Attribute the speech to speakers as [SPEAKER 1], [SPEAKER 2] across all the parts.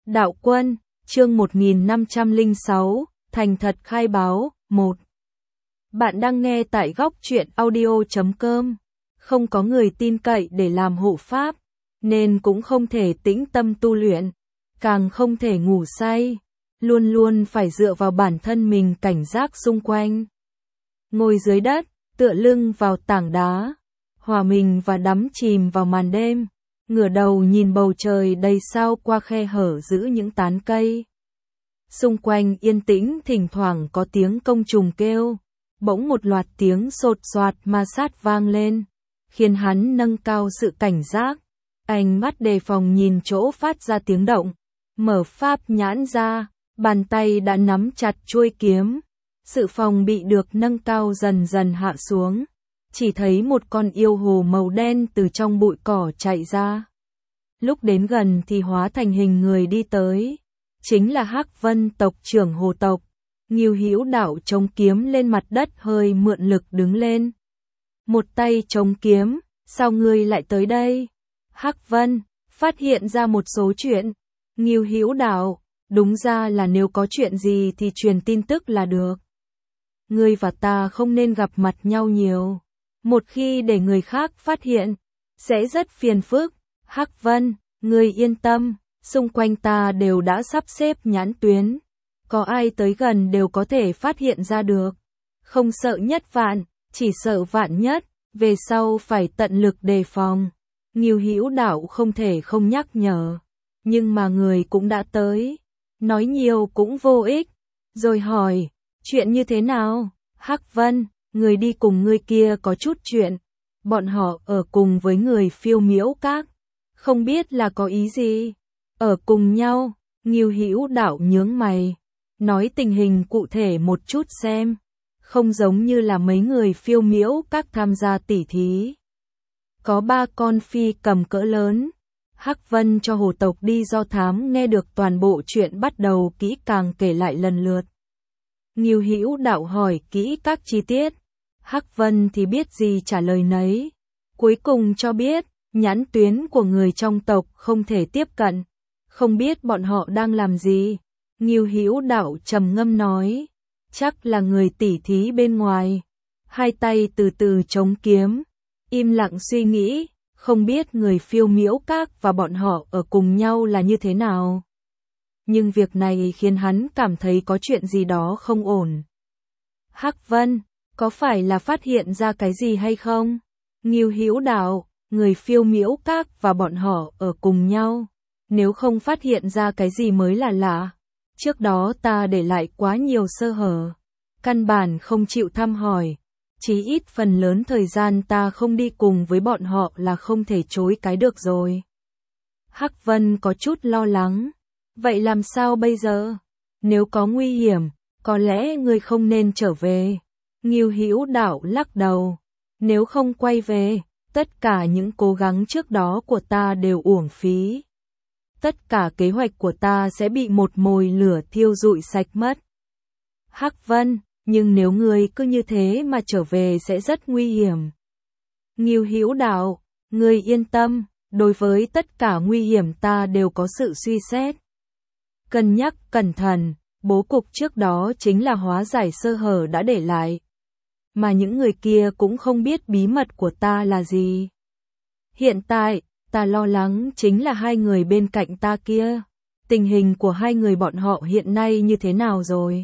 [SPEAKER 1] Đạo Quân, chương 1506, thành thật khai báo, 1. Bạn đang nghe tại góc truyện audio.com. Không có người tin cậy để làm hộ pháp, nên cũng không thể tĩnh tâm tu luyện, càng không thể ngủ say, luôn luôn phải dựa vào bản thân mình cảnh giác xung quanh. Ngồi dưới đất, tựa lưng vào tảng đá, hòa mình và đắm chìm vào màn đêm, ngửa đầu nhìn bầu trời đầy sao qua khe hở giữa những tán cây. Xung quanh yên tĩnh, thỉnh thoảng có tiếng côn trùng kêu, bỗng một loạt tiếng sột soạt ma sát vang lên, khiến hắn nâng cao sự cảnh giác. Ánh mắt đề phòng nhìn chỗ phát ra tiếng động, mở pháp nhãn ra, bàn tay đã nắm chặt chuôi kiếm. Sự phòng bị được nâng cao dần dần hạ xuống, chỉ thấy một con yêu hồ màu đen từ trong bụi cỏ chạy ra. Lúc đến gần thì hóa thành hình người đi tới, chính là Hắc Vân tộc trưởng Hồ tộc. Ngưu Hữu Đạo chống kiếm lên mặt đất, hơi mượn lực đứng lên. Một tay chống kiếm, sao ngươi lại tới đây? Hắc Vân phát hiện ra một số chuyện. Ngưu Hữu Đạo, đúng ra là nếu có chuyện gì thì truyền tin tức là được. Ngươi và ta không nên gặp mặt nhau nhiều. Một khi để người khác phát hiện, sẽ rất phiền phức. Hắc Vân, ngươi yên tâm, xung quanh ta đều đã sắp xếp nhãn tuyến. Có ai tới gần đều có thể phát hiện ra được. Không sợ nhất vạn, chỉ sợ vạn nhất, về sau phải tận lực đề phòng. Ngưu Hữu Đạo không thể không nhắc nhở. Nhưng mà người cũng đã tới. Nói nhiều cũng vô ích. Rồi hỏi, chuyện như thế nào? Hắc Vân, người đi cùng người kia có chút chuyện. Bọn họ ở cùng với người Phiêu Miễu Các. Không biết là có ý gì? Ở cùng nhau, Ngưu Hữu Đạo nhướng mày. Nói tình hình cụ thể một chút xem. Không giống như là mấy người Phiêu Miễu Các tham gia tỉ thí. Có 3 con phi cầm cỡ lớn. Hắc Vân cho Hồ tộc đi do thám, nghe được toàn bộ chuyện bắt đầu kỹ càng kể lại lần lượt. Ngưu Hữu Đạo hỏi kỹ các chi tiết. Hắc Vân thì biết gì trả lời nấy. Cuối cùng cho biết, nhãn tuyến của người trong tộc không thể tiếp cận. Không biết bọn họ đang làm gì. Ngưu Hữu Đạo trầm ngâm nói, chắc là người tỉ thí bên ngoài. Hai tay từ từ chống kiếm, im lặng suy nghĩ, không biết người Phiêu Miễu Các và bọn họ ở cùng nhau là như thế nào. Nhưng việc này khiến hắn cảm thấy có chuyện gì đó không ổn. Hắc Vân, có phải là phát hiện ra cái gì hay không? Ngưu Hữu Đạo, người Phiêu Miễu Các và bọn họ ở cùng nhau. Nếu không phát hiện ra cái gì mới là lạ. Trước đó ta để lại quá nhiều sơ hở. Căn bản không chịu thăm hỏi. Chí ít phần lớn thời gian ta không đi cùng với bọn họ là không thể chối cái được rồi. Hắc Vân có chút lo lắng. Vậy làm sao bây giờ? Nếu có nguy hiểm, có lẽ ngươi không nên trở về. Ngưu Hữu Đạo lắc đầu. Nếu không quay về, tất cả những cố gắng trước đó của ta đều uổng phí. Tất cả kế hoạch của ta sẽ bị một mồi lửa thiêu rụi sạch mất. Hắc Vân, nhưng nếu ngươi cứ như thế mà trở về sẽ rất nguy hiểm. Ngưu Hữu Đạo, ngươi yên tâm, đối với tất cả nguy hiểm ta đều có sự suy xét. Cân nhắc cẩn thận, bố cục trước đó chính là hóa giải sơ hở đã để lại. Mà những người kia cũng không biết bí mật của ta là gì. Hiện tại, ta lo lắng chính là hai người bên cạnh ta kia. Tình hình của hai người bọn họ hiện nay như thế nào rồi?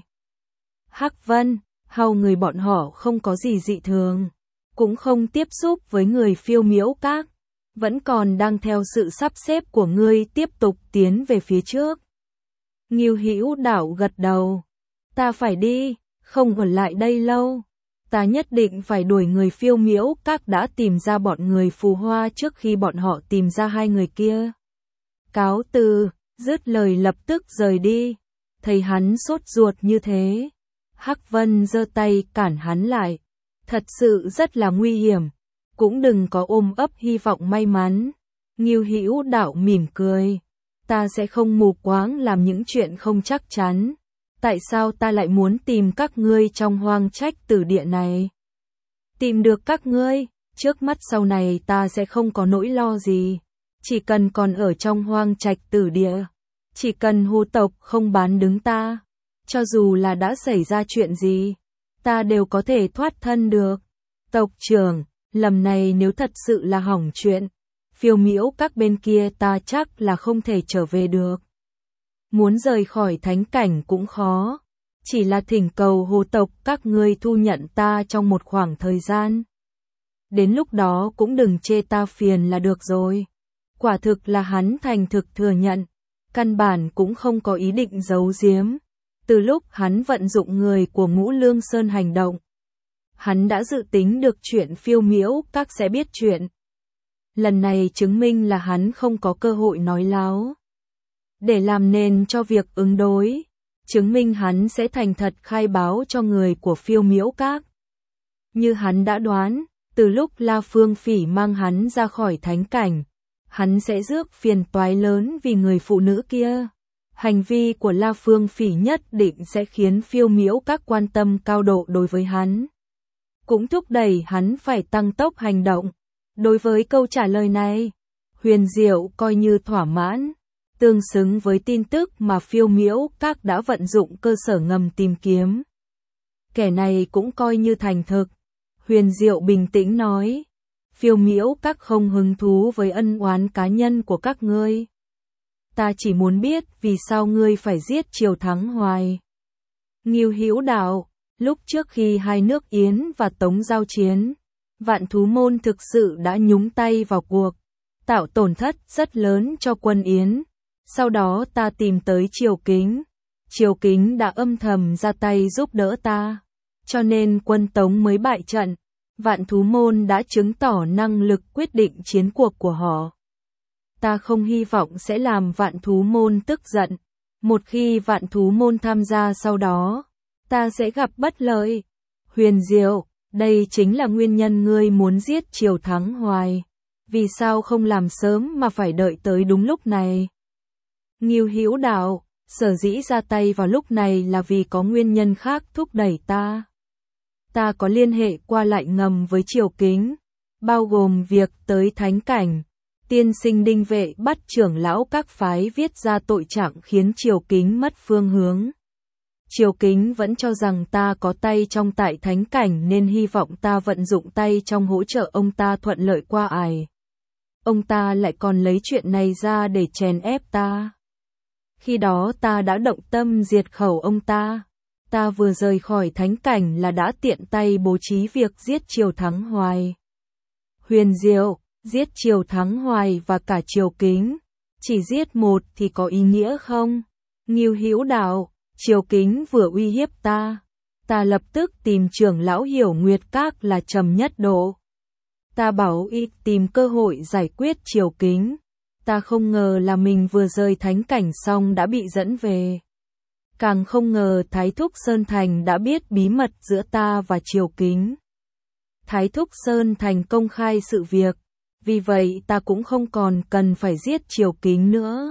[SPEAKER 1] Hắc Vân, hầu người bọn họ không có gì dị thường. Cũng không tiếp xúc với người Phiêu Miễu Các. Vẫn còn đang theo sự sắp xếp của ngươi tiếp tục tiến về phía trước. Ngưu Hữu Đạo gật đầu. Ta phải đi, không ở lại đây lâu. Ta nhất định phải đuổi người Phiêu Miễu Các đã tìm ra bọn người Phù Hoa trước khi bọn họ tìm ra hai người kia. Cáo từ, dứt lời lập tức rời đi. Thấy hắn sốt ruột như thế, Hắc Vân giơ tay cản hắn lại. Thật sự rất là nguy hiểm, cũng đừng có ôm ấp hy vọng may mắn. Ngưu Hữu Đạo mỉm cười. Ta sẽ không mù quáng làm những chuyện không chắc chắn. Tại sao ta lại muốn tìm các ngươi trong Hoang Trách Tử Địa này? Tìm được các ngươi, trước mắt sau này ta sẽ không có nỗi lo gì. Chỉ cần còn ở trong Hoang Trạch Tử Địa, Chỉ cần Hồ tộc không bán đứng ta, cho dù là đã xảy ra chuyện gì, ta đều có thể thoát thân được. Tộc trưởng, lần này nếu thật sự là hỏng chuyện, Phiêu Miễu các bên kia ta chắc là không thể trở về được. Muốn rời khỏi thánh cảnh cũng khó, chỉ là thỉnh cầu Hồ tộc các ngươi thu nhận ta trong một khoảng thời gian. Đến lúc đó cũng đừng chê ta phiền là được rồi. Quả thực là hắn thành thực thừa nhận, căn bản cũng không có ý định giấu giếm. Từ lúc hắn vận dụng người của Ngũ Lương Sơn hành động, hắn đã dự tính được chuyện Phiêu Miễu các sẽ biết chuyện. Lần này chứng minh là hắn không có cơ hội nói láo. Để làm nền cho việc ứng đối, chứng minh hắn sẽ thành thật khai báo cho người của Phiêu Miễu các. Như hắn đã đoán, từ lúc La Phương Phỉ mang hắn ra khỏi thánh cảnh, hắn sẽ rước phiền toái lớn vì người phụ nữ kia. Hành vi của La Phương Phỉ nhất định sẽ khiến Phiêu Miễu các quan tâm cao độ đối với hắn. Cũng thúc đẩy hắn phải tăng tốc hành động. Đối với câu trả lời này, Huyền Diệu coi như thỏa mãn, tương xứng với tin tức mà Phiêu Miễu các đã vận dụng cơ sở ngầm tìm kiếm. Kẻ này cũng coi như thành thực. Huyền Diệu bình tĩnh nói, Phiêu Miễu các không hứng thú với ân oán cá nhân của các ngươi. Ta chỉ muốn biết vì sao ngươi phải giết Triều Thắng Hoài. Ngưu Hữu đạo, lúc trước khi hai nước Yến và Tống giao chiến, Vạn Thú Môn thực sự đã nhúng tay vào cuộc, tạo tổn thất rất lớn cho quân Yến. Sau đó ta tìm tới Triều Kính. Triều Kính đã âm thầm ra tay giúp đỡ ta, cho nên quân Tống mới bại trận. Vạn Thú Môn đã chứng tỏ năng lực quyết định chiến cuộc của họ. Ta không hy vọng sẽ làm Vạn Thú Môn tức giận. Một khi Vạn Thú Môn tham gia sau đó, ta sẽ gặp bất lợi. Huyền Diệu, đây chính là nguyên nhân ngươi muốn giết Triều Thắng Hoài. Vì sao không làm sớm mà phải đợi tới đúng lúc này? Ngưu Hữu đạo, sở dĩ ra tay vào lúc này là vì có nguyên nhân khác thúc đẩy ta. Ta có liên hệ qua lại ngầm với Triều Kính, bao gồm việc tới thánh cảnh, tiên sinh Đinh Vệ bắt trưởng lão các phái viết ra tội trạng khiến Triều Kính mất phương hướng. Triều Kính vẫn cho rằng ta có tay trong tại thánh cảnh nên hy vọng ta vận dụng tay trong hỗ trợ ông ta thuận lợi qua ải. Ông ta lại còn lấy chuyện này ra để chèn ép ta. Khi đó ta đã động tâm diệt khẩu ông ta. Ta vừa rời khỏi thánh cảnh là đã tiện tay bố trí việc giết Triều Thắng Hoài. Huyền Diệu, giết Triều Thắng Hoài và cả Triều Kính. Chỉ giết một thì có ý nghĩa không? Ngưu Hữu đạo, Triều Kính vừa uy hiếp ta. Ta lập tức tìm trưởng lão Hiểu Nguyệt Các là Trầm Nhất Độ. Ta bảo y tìm cơ hội giải quyết Triều Kính. Ta không ngờ là mình vừa rời thánh cảnh xong đã bị dẫn về. Càng không ngờ Thái Thúc Sơn Thành đã biết bí mật giữa ta và Triều Kính. Thái Thúc Sơn Thành công khai sự việc, vì vậy ta cũng không còn cần phải giết Triều Kính nữa.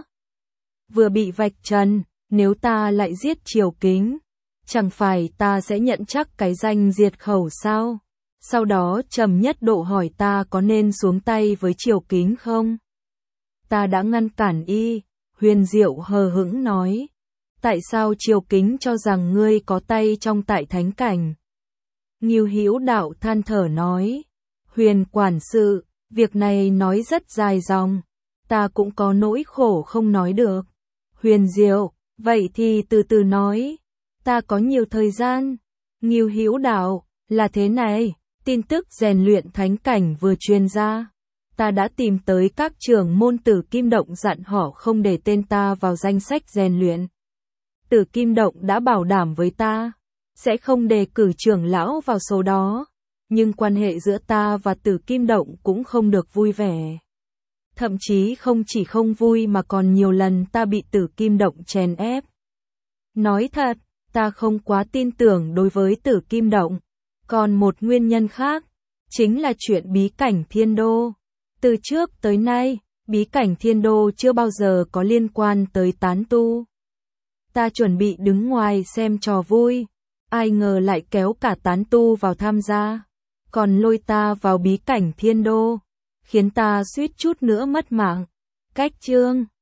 [SPEAKER 1] Vừa bị vạch trần, nếu ta lại giết Triều Kính, chẳng phải ta sẽ nhận chắc cái danh diệt khẩu sao? Sau đó Trầm Nhất Độ hỏi ta có nên xuống tay với Triều Kính không? Ta đã ngăn cản y. Huyền Diệu hờ hững nói. Tại sao Triều Kính cho rằng ngươi có tay trong tại thánh cảnh? Ngưu Hữu đạo than thở nói. Huyền quản sự, việc này nói rất dài dòng. Ta cũng có nỗi khổ không nói được. Huyền Diệu, vậy thì từ từ nói. Ta có nhiều thời gian. Ngưu Hữu đạo, là thế này, tin tức rèn luyện thánh cảnh vừa truyền ra. Ta đã tìm tới các trưởng môn Tử Kim Động dặn họ không để tên ta vào danh sách rèn luyện. Tử Kim Động đã bảo đảm với ta, sẽ không đề cử trưởng lão vào số đó, nhưng quan hệ giữa ta và Tử Kim Động cũng không được vui vẻ. Thậm chí không chỉ không vui mà còn nhiều lần ta bị Tử Kim Động chèn ép. Nói thật, ta không quá tin tưởng đối với Tử Kim Động. Còn một nguyên nhân khác, chính là chuyện bí cảnh Thiên Đô. Từ trước tới nay, bí cảnh Thiên Đô chưa bao giờ có liên quan tới tán tu. Ta chuẩn bị đứng ngoài xem trò vui, ai ngờ lại kéo cả tán tu vào tham gia, còn lôi ta vào bí cảnh Thiên Đô, khiến ta suýt chút nữa mất mạng. Cách chương